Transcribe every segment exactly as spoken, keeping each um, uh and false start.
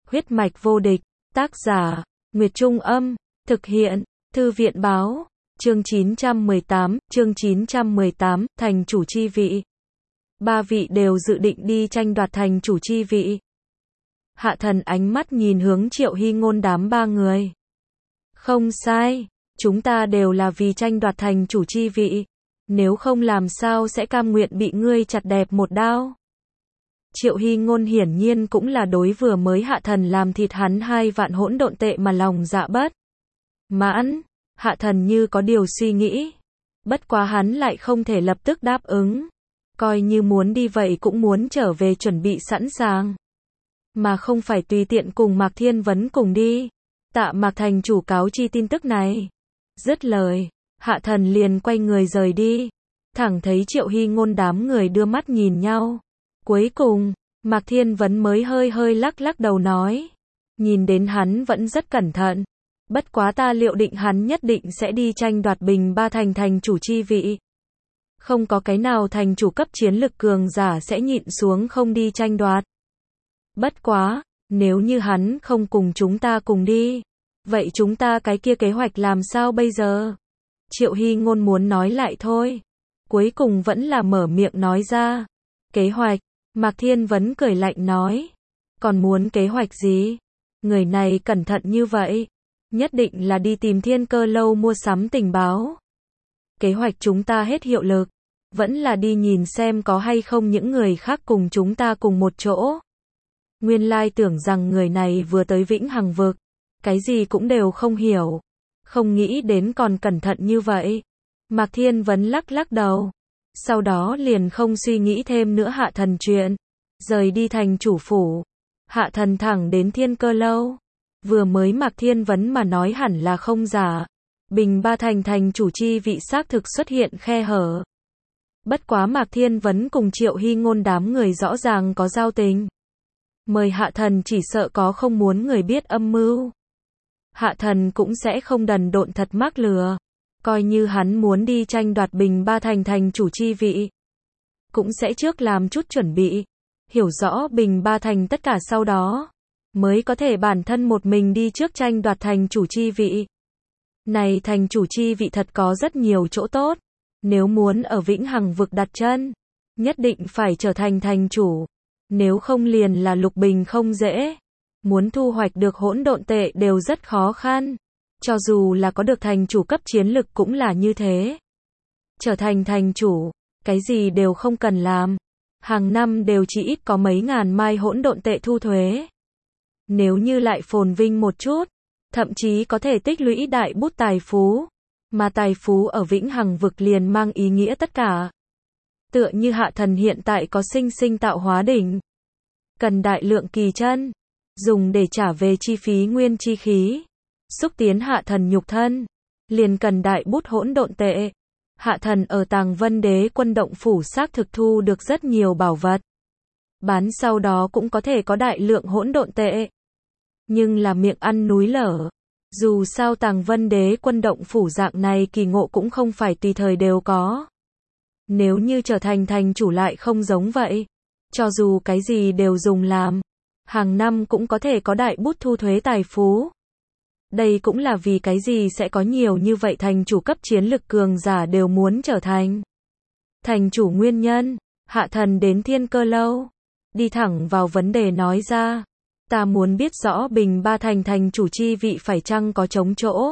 Huyết mạch vô địch, tác giả, Nguyệt Trung Âm, thực hiện, Thư viện Báo, chương chín trăm mười tám, chương chín trăm mười tám, thành chủ chi vị. Ba vị đều dự định đi tranh đoạt thành chủ chi vị. Hạ Thần ánh mắt nhìn hướng Triệu Hy Ngôn đám ba người. Không sai, chúng ta đều là vì tranh đoạt thành chủ chi vị. Nếu không làm sao sẽ cam nguyện bị ngươi chặt đẹp một đao. Triệu Hy Ngôn hiển nhiên cũng là đối vừa mới Hạ Thần làm thịt hắn hai vạn hỗn độn tệ mà lòng dạ bất mãn. Hạ Thần như có điều suy nghĩ. Bất quá hắn lại không thể lập tức đáp ứng. Coi như muốn đi vậy cũng muốn trở về chuẩn bị sẵn sàng. Mà không phải tùy tiện cùng Mạc Thiên Vấn cùng đi. Tạ Mạc thành chủ cáo chi tin tức này. Dứt lời, Hạ Thần liền quay người rời đi. Thẳng thấy Triệu Hy Ngôn đám người đưa mắt nhìn nhau. Cuối cùng, Mạc Thiên Vấn mới hơi hơi lắc lắc đầu nói. Nhìn đến hắn vẫn rất cẩn thận. Bất quá ta liệu định hắn nhất định sẽ đi tranh đoạt bình ba thành thành chủ chi vị. Không có cái nào thành chủ cấp chiến lực cường giả sẽ nhịn xuống không đi tranh đoạt. Bất quá, nếu như hắn không cùng chúng ta cùng đi, vậy chúng ta cái kia kế hoạch làm sao bây giờ? Triệu Hy Ngôn muốn nói lại thôi. Cuối cùng vẫn là mở miệng nói ra. Kế hoạch, Mạc Thiên Vấn cười lạnh nói. Còn muốn kế hoạch gì? Người này cẩn thận như vậy. Nhất định là đi tìm Thiên Cơ Lâu mua sắm tình báo. Kế hoạch chúng ta hết hiệu lực. Vẫn là đi nhìn xem có hay không những người khác cùng chúng ta cùng một chỗ. Nguyên lai tưởng rằng người này vừa tới Vĩnh Hằng vực. Cái gì cũng đều không hiểu. Không nghĩ đến còn cẩn thận như vậy. Mạc Thiên Vấn lắc lắc đầu. Sau đó liền không suy nghĩ thêm nữa Hạ Thần chuyện. Rời đi thành chủ phủ. Hạ Thần thẳng đến Thiên Cơ Lâu. Vừa mới Mạc Thiên Vấn mà nói hẳn là không giả. Bình ba thành thành chủ chi vị xác thực xuất hiện khe hở. Bất quá Mạc Thiên Vấn cùng Triệu Hy Ngôn đám người rõ ràng có giao tình. Mời Hạ Thần chỉ sợ có không muốn người biết âm mưu. Hạ Thần cũng sẽ không đần độn thật mắc lừa. Coi như hắn muốn đi tranh đoạt bình ba thành thành chủ chi vị. Cũng sẽ trước làm chút chuẩn bị. Hiểu rõ bình ba thành tất cả sau đó. Mới có thể bản thân một mình đi trước tranh đoạt thành chủ chi vị. Này thành chủ chi vị thật có rất nhiều chỗ tốt. Nếu muốn ở Vĩnh Hằng vực đặt chân. Nhất định phải trở thành thành chủ. Nếu không liền là lục bình không dễ. Muốn thu hoạch được hỗn độn tệ đều rất khó khăn. Cho dù là có được thành chủ cấp chiến lực cũng là như thế. Trở thành thành chủ, cái gì đều không cần làm. Hàng năm đều chỉ ít có mấy ngàn mai hỗn độn tệ thu thuế. Nếu như lại phồn vinh một chút, thậm chí có thể tích lũy đại bút tài phú. Mà tài phú ở Vĩnh Hằng vực liền mang ý nghĩa tất cả. Tựa như Hạ Thần hiện tại có sinh sinh tạo hóa đỉnh. Cần đại lượng kỳ chân. Dùng để trả về chi phí nguyên chi khí. Xúc tiến Hạ Thần nhục thân. Liền cần đại bút hỗn độn tệ. Hạ Thần ở Tàng Vân Đế Quân động phủ xác thực thu được rất nhiều bảo vật. Bán sau đó cũng có thể có đại lượng hỗn độn tệ. Nhưng là miệng ăn núi lở. Dù sao Tàng Vân Đế Quân động phủ dạng này kỳ ngộ cũng không phải tùy thời đều có. Nếu như trở thành thành chủ lại không giống vậy. Cho dù cái gì đều dùng làm. Hàng năm cũng có thể có đại bút thu thuế tài phú. Đây cũng là vì cái gì sẽ có nhiều như vậy thành chủ cấp chiến lực cường giả đều muốn trở thành thành chủ nguyên nhân. Hạ Thần đến Thiên Cơ Lâu. Đi thẳng vào vấn đề nói ra. Ta muốn biết rõ bình ba thành thành chủ chi vị phải chăng có trống chỗ.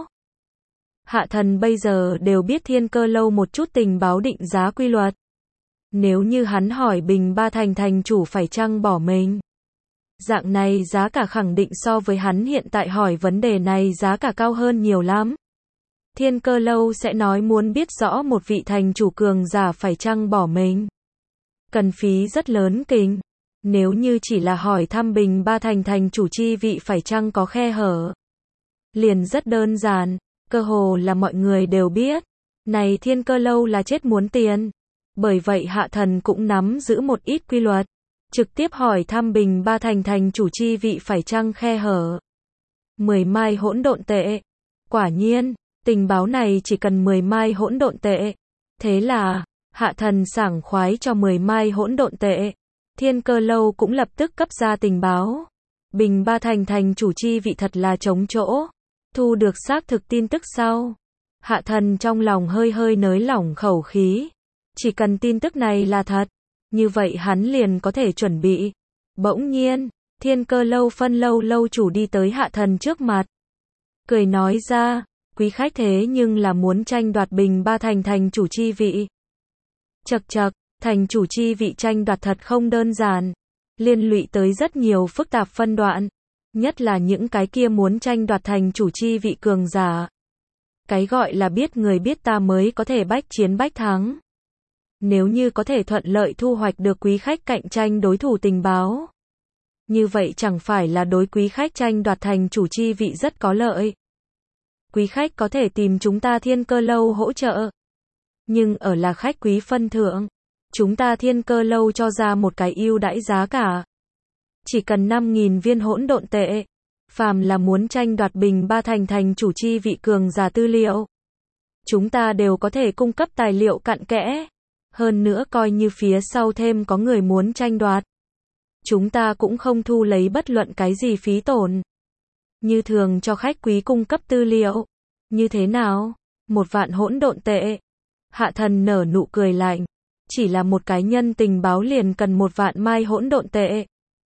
Hạ Thần bây giờ đều biết Thiên Cơ Lâu một chút tình báo định giá quy luật. Nếu như hắn hỏi bình ba thành thành chủ phải chăng bỏ mình. Dạng này giá cả khẳng định so với hắn hiện tại hỏi vấn đề này giá cả cao hơn nhiều lắm. Thiên Cơ Lâu sẽ nói muốn biết rõ một vị thành chủ cường giả phải chăng bỏ mình. Cần phí rất lớn kinh. Nếu như chỉ là hỏi thăm bình ba thành thành chủ chi vị phải chăng có khe hở. Liền rất đơn giản. Cơ hồ là mọi người đều biết. Này Thiên Cơ Lâu là chết muốn tiền. Bởi vậy Hạ Thần cũng nắm giữ một ít quy luật. Trực tiếp hỏi thăm bình ba thành thành chủ chi vị phải chăng khe hở. mười mai hỗn độn tệ. Quả nhiên, tình báo này chỉ cần mười mai hỗn độn tệ. Thế là, Hạ Thần sảng khoái cho mười mai hỗn độn tệ. Thiên Cơ Lâu cũng lập tức cấp ra tình báo. Bình Ba Thành thành chủ chi vị thật là trống chỗ. Thu được xác thực tin tức sau, Hạ Thần trong lòng hơi hơi nới lỏng khẩu khí. Chỉ cần tin tức này là thật, như vậy hắn liền có thể chuẩn bị. Bỗng nhiên, Thiên Cơ lâu phân lâu lâu chủ đi tới Hạ Thần trước mặt. Cười nói ra, quý khách thế nhưng là muốn tranh đoạt Bình Ba Thành thành chủ chi vị. Chậc chậc, thành chủ chi vị tranh đoạt thật không đơn giản. Liên lụy tới rất nhiều phức tạp phân đoạn. Nhất là những cái kia muốn tranh đoạt thành chủ chi vị cường giả. Cái gọi là biết người biết ta mới có thể bách chiến bách thắng. Nếu như có thể thuận lợi thu hoạch được quý khách cạnh tranh đối thủ tình báo. Như vậy chẳng phải là đối quý khách tranh đoạt thành chủ chi vị rất có lợi. Quý khách có thể tìm chúng ta Thiên Cơ lâu hỗ trợ. Nhưng ở là khách quý phân thượng, chúng ta Thiên Cơ lâu cho ra một cái ưu đãi giá cả. Chỉ cần năm nghìn viên hỗn độn tệ. Phàm là muốn tranh đoạt Bình Ba Thành thành chủ chi vị cường giả tư liệu. Chúng ta đều có thể cung cấp tài liệu cặn kẽ. Hơn nữa coi như phía sau thêm có người muốn tranh đoạt. Chúng ta cũng không thu lấy bất luận cái gì phí tổn. Như thường cho khách quý cung cấp tư liệu. Như thế nào? Một vạn hỗn độn tệ. Hạ Thần nở nụ cười lạnh. Chỉ là một cái nhân tình báo liền cần một vạn mai hỗn độn tệ.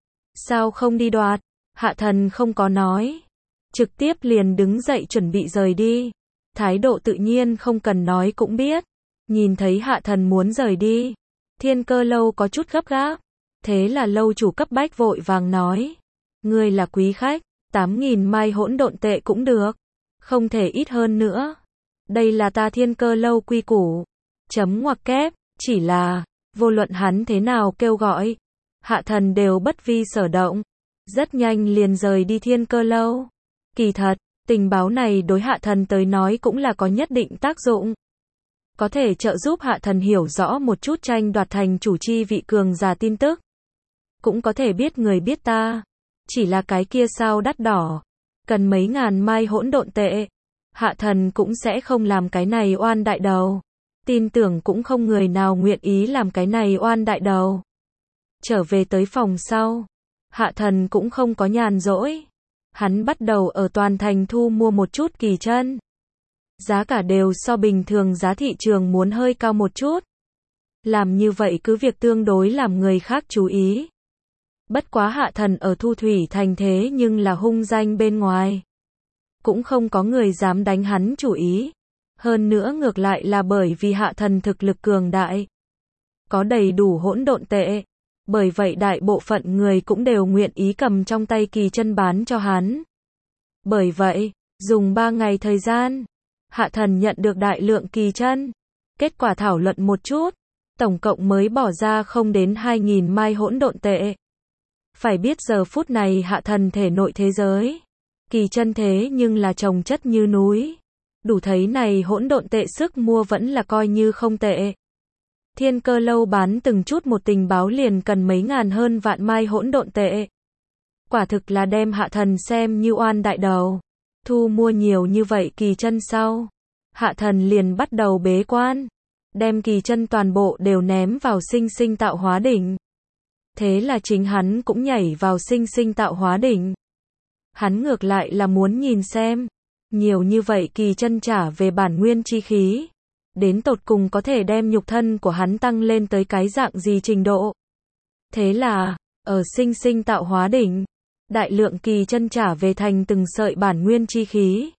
Sao không đi đoạt? Hạ Thần không có nói. Trực tiếp liền đứng dậy chuẩn bị rời đi. Thái độ tự nhiên không cần nói cũng biết. Nhìn thấy Hạ Thần muốn rời đi. Thiên Cơ lâu có chút gấp gáp. Thế là lâu chủ cấp bách vội vàng nói. Ngươi là quý khách. tám nghìn mai hỗn độn tệ cũng được. Không thể ít hơn nữa. Đây là ta Thiên Cơ lâu quy củ. Chấm ngoặc kép. Chỉ là, vô luận hắn thế nào kêu gọi. Hạ Thần đều bất vi sở động. Rất nhanh liền rời đi Thiên Cơ lâu. Kỳ thật, tình báo này đối Hạ Thần tới nói cũng là có nhất định tác dụng. Có thể trợ giúp Hạ Thần hiểu rõ một chút tranh đoạt thành chủ chi vị cường giả tin tức. Cũng có thể biết người biết ta. Chỉ là cái kia sao đắt đỏ. Cần mấy ngàn mai hỗn độn tệ. Hạ Thần cũng sẽ không làm cái này oan đại đầu. Tin tưởng cũng không người nào nguyện ý làm cái này oan đại đầu. Trở về tới phòng sau. Hạ Thần cũng không có nhàn rỗi. Hắn bắt đầu ở toàn thành thu mua một chút kỳ chân. Giá cả đều so bình thường giá thị trường muốn hơi cao một chút. Làm như vậy cứ việc tương đối làm người khác chú ý. Bất quá Hạ Thần ở Thu Thủy thành thế nhưng là hung danh bên ngoài. Cũng không có người dám đánh hắn chủ ý. Hơn nữa ngược lại là bởi vì Hạ Thần thực lực cường đại. Có đầy đủ hỗn độn tệ. Bởi vậy đại bộ phận người cũng đều nguyện ý cầm trong tay kỳ chân bán cho hắn. Bởi vậy, dùng ba ngày thời gian, Hạ Thần nhận được đại lượng kỳ chân. Kết quả thảo luận một chút, tổng cộng mới bỏ ra không đến hai nghìn mai hỗn độn tệ. Phải biết giờ phút này Hạ Thần thể nội thế giới. Kỳ chân thế nhưng là chồng chất như núi. Đủ thấy này hỗn độn tệ sức mua vẫn là coi như không tệ. Thiên Cơ lâu bán từng chút một tình báo liền cần mấy ngàn hơn vạn mai hỗn độn tệ. Quả thực là đem Hạ Thần xem như oan đại đầu. Thu mua nhiều như vậy kỳ chân sau. Hạ Thần liền bắt đầu bế quan. Đem kỳ chân toàn bộ đều ném vào sinh sinh tạo hóa đỉnh. Thế là chính hắn cũng nhảy vào sinh sinh tạo hóa đỉnh. Hắn ngược lại là muốn nhìn xem. Nhiều như vậy kỳ chân trả về bản nguyên chi khí. Đến tột cùng có thể đem nhục thân của hắn tăng lên tới cái dạng gì trình độ. Thế là, ở sinh sinh tạo hóa đỉnh, đại lượng kỳ chân trả về thành từng sợi bản nguyên chi khí.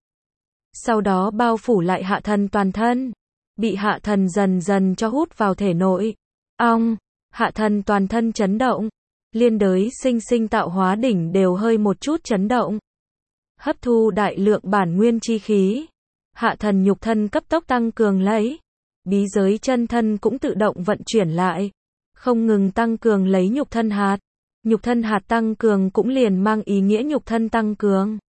Sau đó bao phủ lại Hạ Thần toàn thân. Bị Hạ Thần dần dần cho hút vào thể nội. Ong, Hạ Thần toàn thân chấn động. Liên đới sinh sinh tạo hóa đỉnh đều hơi một chút chấn động. Hấp thu đại lượng bản nguyên chi khí. Hạ Thần nhục thân cấp tốc tăng cường lấy. Bí giới chân thân cũng tự động vận chuyển lại. Không ngừng tăng cường lấy nhục thân hạt. Nhục thân hạt tăng cường cũng liền mang ý nghĩa nhục thân tăng cường.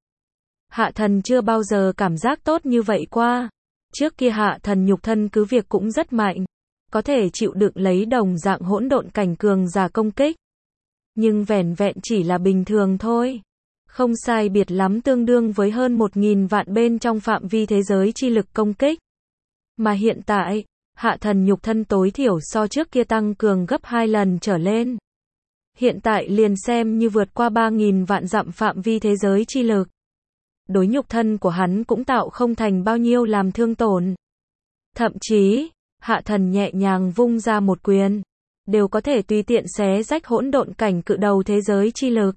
Hạ Thần chưa bao giờ cảm giác tốt như vậy qua. Trước kia Hạ Thần nhục thân cứ việc cũng rất mạnh. Có thể chịu đựng lấy đồng dạng hỗn độn cảnh cường giả công kích. Nhưng vẻn vẹn chỉ là bình thường thôi. Không sai biệt lắm tương đương với hơn một nghìn vạn bên trong phạm vi thế giới chi lực công kích. Mà hiện tại, Hạ Thần nhục thân tối thiểu so trước kia tăng cường gấp hai lần trở lên. hiện tại liền xem như vượt qua ba nghìn vạn dặm phạm vi thế giới chi lực. Đối nhục thân của hắn cũng tạo không thành bao nhiêu làm thương tổn. Thậm chí, Hạ Thần nhẹ nhàng vung ra một quyền, đều có thể tùy tiện xé rách hỗn độn cảnh cự đầu thế giới chi lực.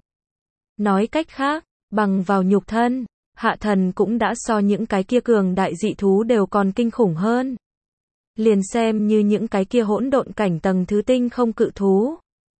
Nói cách khác, bằng vào nhục thân, Hạ Thần cũng đã so những cái kia cường đại dị thú đều còn kinh khủng hơn. Liền xem như những cái kia hỗn độn cảnh tầng thứ tinh không cự thú.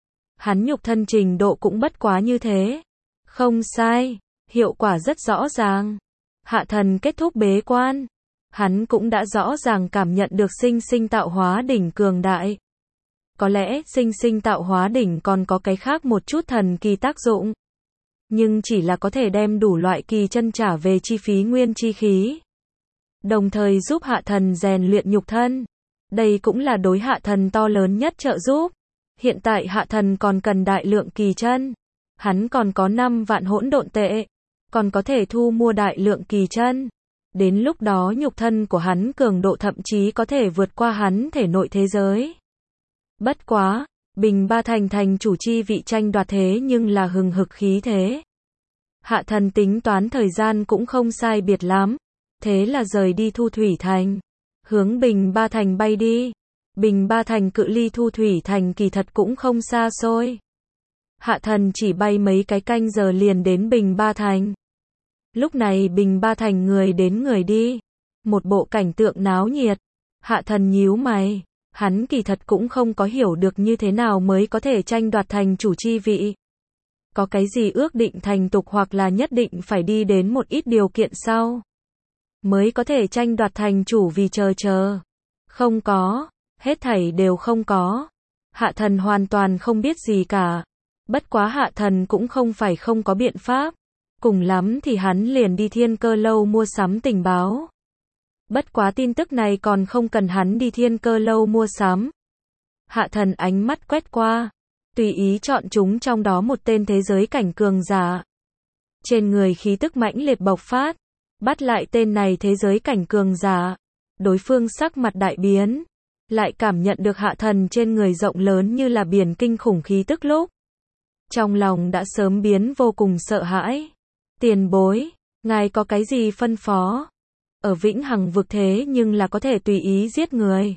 Hắn nhục thân trình độ cũng bất quá như thế. Không sai, hiệu quả rất rõ ràng. Hạ Thần kết thúc bế quan. Hắn cũng đã rõ ràng cảm nhận được sinh sinh tạo hóa đỉnh cường đại. Có lẽ sinh sinh tạo hóa đỉnh còn có cái khác một chút thần kỳ tác dụng. Nhưng chỉ là có thể đem đủ loại kỳ chân trả về chi phí nguyên chi khí. Đồng thời giúp Hạ Thần rèn luyện nhục thân. Đây cũng là đối Hạ Thần to lớn nhất trợ giúp. Hiện tại Hạ Thần còn cần đại lượng kỳ chân. Hắn còn có năm vạn hỗn độn tệ. Còn có thể thu mua đại lượng kỳ chân. Đến lúc đó nhục thân của hắn cường độ thậm chí có thể vượt qua hắn thể nội thế giới. Bất quá, Bình Ba Thành thành chủ chi vị tranh đoạt thế nhưng là hừng hực khí thế. Hạ Thần tính toán thời gian cũng không sai biệt lắm. Thế là rời đi Thu Thủy Thành. Hướng Bình Ba Thành bay đi. Bình Ba Thành cự ly Thu Thủy Thành kỳ thật cũng không xa xôi. Hạ Thần chỉ bay mấy cái canh giờ liền đến Bình Ba Thành. Lúc này Bình Ba Thành người đến người đi. Một bộ cảnh tượng náo nhiệt. Hạ Thần nhíu mày. Hắn kỳ thật cũng không có hiểu được như thế nào mới có thể tranh đoạt thành chủ chi vị. Có cái gì ước định thành tục hoặc là nhất định phải đi đến một ít điều kiện sau. Mới có thể tranh đoạt thành chủ vì chờ chờ. Không có. Hết thảy đều không có. Hạ Thần hoàn toàn không biết gì cả. Bất quá Hạ Thần cũng không phải không có biện pháp. Cùng lắm thì hắn liền đi Thiên Cơ Lâu mua sắm tình báo. Bất quá tin tức này còn không cần hắn đi Thiên Cơ Lâu mua sắm. Hạ Thần ánh mắt quét qua. Tùy ý chọn chúng trong đó một tên thế giới cảnh cường giả. Trên người khí tức mãnh liệt bộc phát. Bắt lại tên này thế giới cảnh cường giả. Đối phương sắc mặt đại biến. Lại cảm nhận được Hạ Thần trên người rộng lớn như là biển kinh khủng khí tức lúc. Trong lòng đã sớm biến vô cùng sợ hãi. Tiền bối, ngài có cái gì phân phó? Ở Vĩnh Hằng vực thế nhưng là có thể tùy ý giết người.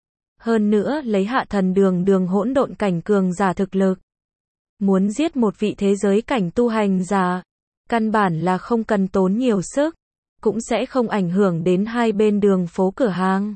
Hơn nữa lấy Hạ Thần đường đường hỗn độn cảnh cường giả thực lực. Muốn giết một vị thế giới cảnh tu hành giả. Căn bản là không cần tốn nhiều sức. Cũng sẽ không ảnh hưởng đến hai bên đường phố cửa hàng.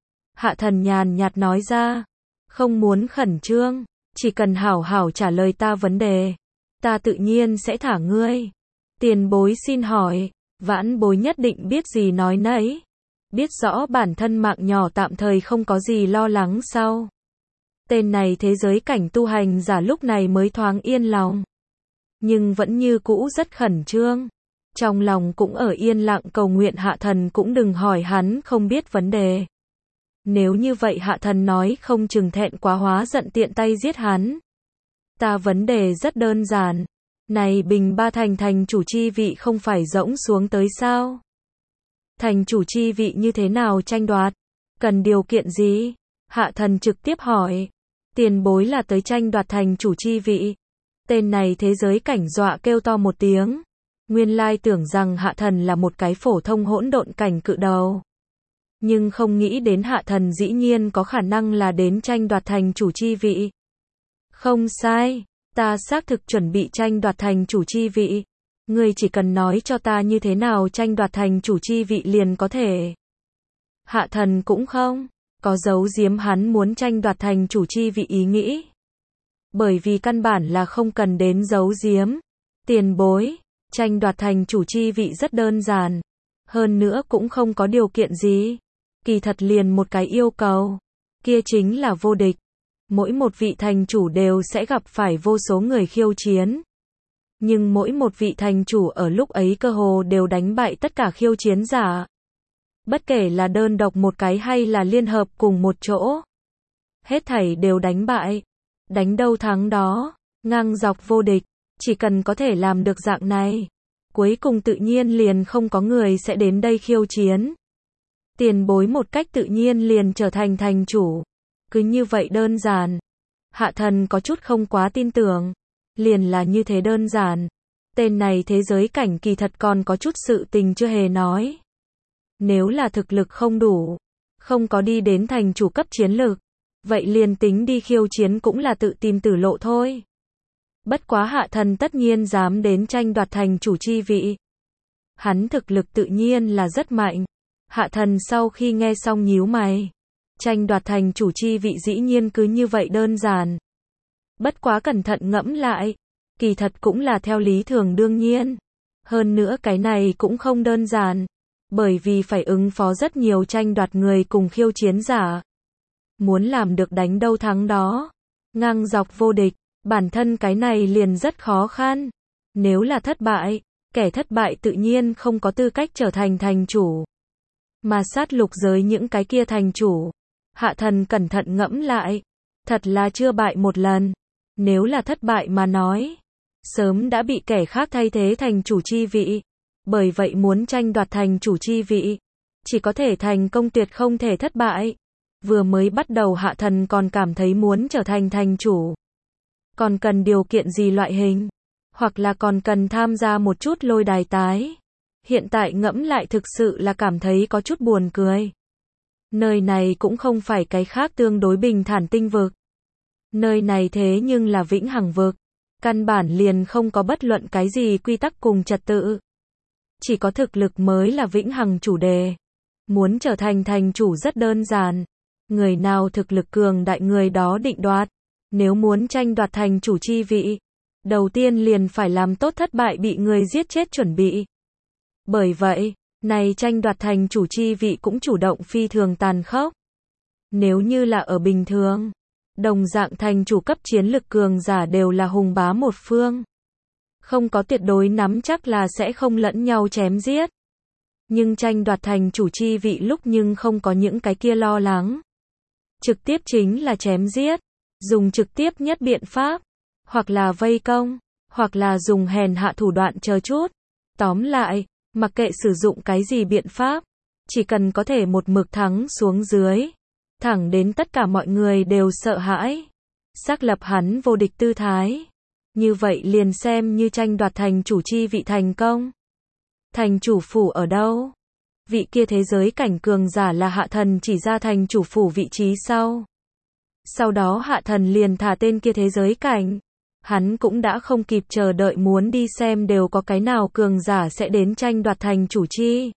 Hạ Thần nhàn nhạt nói ra. Không muốn khẩn trương. Chỉ cần hảo hảo trả lời ta vấn đề. Ta tự nhiên sẽ thả ngươi. Tiền bối xin hỏi. Vãn bối nhất định biết gì nói nấy. Biết rõ bản thân mạng nhỏ tạm thời không có gì lo lắng sau. Tên này thế giới cảnh tu hành giả lúc này mới thoáng yên lòng. Nhưng vẫn như cũ rất khẩn trương. Trong lòng cũng ở yên lặng cầu nguyện Hạ Thần cũng đừng hỏi hắn không biết vấn đề. Nếu như vậy Hạ Thần nói không chừng thẹn quá hóa giận tiện tay giết hắn. Ta vấn đề rất đơn giản. Này Bình Ba Thành thành chủ chi vị không phải rỗng xuống tới sao? Thành chủ chi vị như thế nào tranh đoạt? Cần điều kiện gì? Hạ Thần trực tiếp hỏi. Tiền bối là tới tranh đoạt thành chủ chi vị. Tên này thế giới cảnh dọa kêu to một tiếng. Nguyên lai tưởng rằng Hạ Thần là một cái phổ thông hỗn độn cảnh cự đầu. Nhưng không nghĩ đến Hạ Thần dĩ nhiên có khả năng là đến tranh đoạt thành chủ chi vị. Không sai. Ta xác thực chuẩn bị tranh đoạt thành chủ chi vị. Ngươi chỉ cần nói cho ta như thế nào tranh đoạt thành chủ chi vị liền có thể. Hạ Thần cũng không có giấu giếm hắn muốn tranh đoạt thành chủ chi vị ý nghĩ. Bởi vì căn bản là không cần đến giấu giếm. Tiền bối, tranh đoạt thành chủ chi vị rất đơn giản. Hơn nữa cũng không có điều kiện gì. Kỳ thật liền một cái yêu cầu. Kia chính là vô địch. Mỗi một vị thành chủ đều sẽ gặp phải vô số người khiêu chiến. Nhưng mỗi một vị thành chủ ở lúc ấy cơ hồ đều đánh bại tất cả khiêu chiến giả. Bất kể là đơn độc một cái hay là liên hợp cùng một chỗ. Hết thảy đều đánh bại. Đánh đâu thắng đó. Ngang dọc vô địch. Chỉ cần có thể làm được dạng này. Cuối cùng tự nhiên liền không có người sẽ đến đây khiêu chiến. Tiền bối một cách tự nhiên liền trở thành thành chủ. Cứ như vậy đơn giản. Hạ thần có chút không quá tin tưởng. Liền là như thế đơn giản. Tên này thế giới cảnh kỳ thật còn có chút sự tình chưa hề nói. Nếu là thực lực không đủ, không có đi đến thành chủ cấp chiến lực, vậy liền tính đi khiêu chiến cũng là tự tìm tử lộ thôi. Bất quá hạ thần tất nhiên dám đến tranh đoạt thành chủ chi vị. Hắn thực lực tự nhiên là rất mạnh. Hạ thần sau khi nghe xong nhíu mày. Tranh đoạt thành chủ chi vị dĩ nhiên cứ như vậy đơn giản. Bất quá cẩn thận ngẫm lại, kỳ thật cũng là theo lý thường đương nhiên. Hơn nữa cái này cũng không đơn giản, bởi vì phải ứng phó rất nhiều tranh đoạt người cùng khiêu chiến giả. Muốn làm được đánh đâu thắng đó, ngang dọc vô địch, bản thân cái này liền rất khó khăn. Nếu là thất bại, kẻ thất bại tự nhiên không có tư cách trở thành thành chủ. Mà sát lục giới những cái kia thành chủ, hạ thần cẩn thận ngẫm lại, thật là chưa bại một lần. Nếu là thất bại mà nói, sớm đã bị kẻ khác thay thế thành chủ chi vị. Bởi vậy muốn tranh đoạt thành chủ chi vị, chỉ có thể thành công tuyệt không thể thất bại. Vừa mới bắt đầu hạ thần còn cảm thấy muốn trở thành thành chủ, còn cần điều kiện gì loại hình, hoặc là còn cần tham gia một chút lôi đài tái. Hiện tại ngẫm lại thực sự là cảm thấy có chút buồn cười. Nơi này cũng không phải cái khác tương đối bình thản tinh vực. Nơi này thế nhưng là vĩnh hằng vực. Căn bản liền không có bất luận cái gì quy tắc cùng trật tự. Chỉ có thực lực mới là vĩnh hằng chủ đề. Muốn trở thành thành chủ rất đơn giản. Người nào thực lực cường đại người đó định đoạt. Nếu muốn tranh đoạt thành chủ chi vị, đầu tiên liền phải làm tốt thất bại bị người giết chết chuẩn bị. Bởi vậy, này tranh đoạt thành chủ chi vị cũng chủ động phi thường tàn khốc. Nếu như là ở bình thường, đồng dạng thành chủ cấp chiến lực cường giả đều là hùng bá một phương. Không có tuyệt đối nắm chắc là sẽ không lẫn nhau chém giết. Nhưng tranh đoạt thành chủ chi vị lúc nhưng không có những cái kia lo lắng. Trực tiếp chính là chém giết, dùng trực tiếp nhất biện pháp, hoặc là vây công, hoặc là dùng hèn hạ thủ đoạn chờ chút. Tóm lại, mặc kệ sử dụng cái gì biện pháp, chỉ cần có thể một mực thắng xuống dưới, thẳng đến tất cả mọi người đều sợ hãi, xác lập hắn vô địch tư thái. Như vậy liền xem như tranh đoạt thành chủ chi vị thành công. Thành chủ phủ ở đâu? Vị kia thế giới cảnh cường giả là hạ thần chỉ ra thành chủ phủ vị trí sau. Sau đó hạ thần liền thả tên kia thế giới cảnh. Hắn cũng đã không kịp chờ đợi muốn đi xem đều có cái nào cường giả sẽ đến tranh đoạt thành chủ chi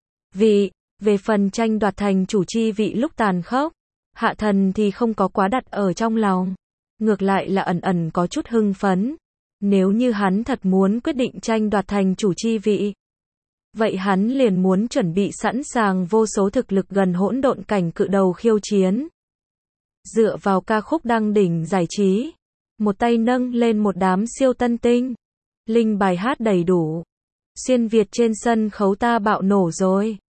vị. Về phần tranh đoạt thành chủ chi vị lúc tàn khốc, hạ thần thì không có quá đặt ở trong lòng. Ngược lại là ẩn ẩn có chút hưng phấn. Nếu như hắn thật muốn quyết định tranh đoạt thành chủ chi vị, vậy hắn liền muốn chuẩn bị sẵn sàng vô số thực lực gần hỗn độn cảnh cự đầu khiêu chiến. Dựa vào ca khúc đăng đỉnh giải trí, một tay nâng lên một đám siêu tân tinh, linh bài hát đầy đủ. Xuyên Việt trên sân khấu ta bạo nổ rồi.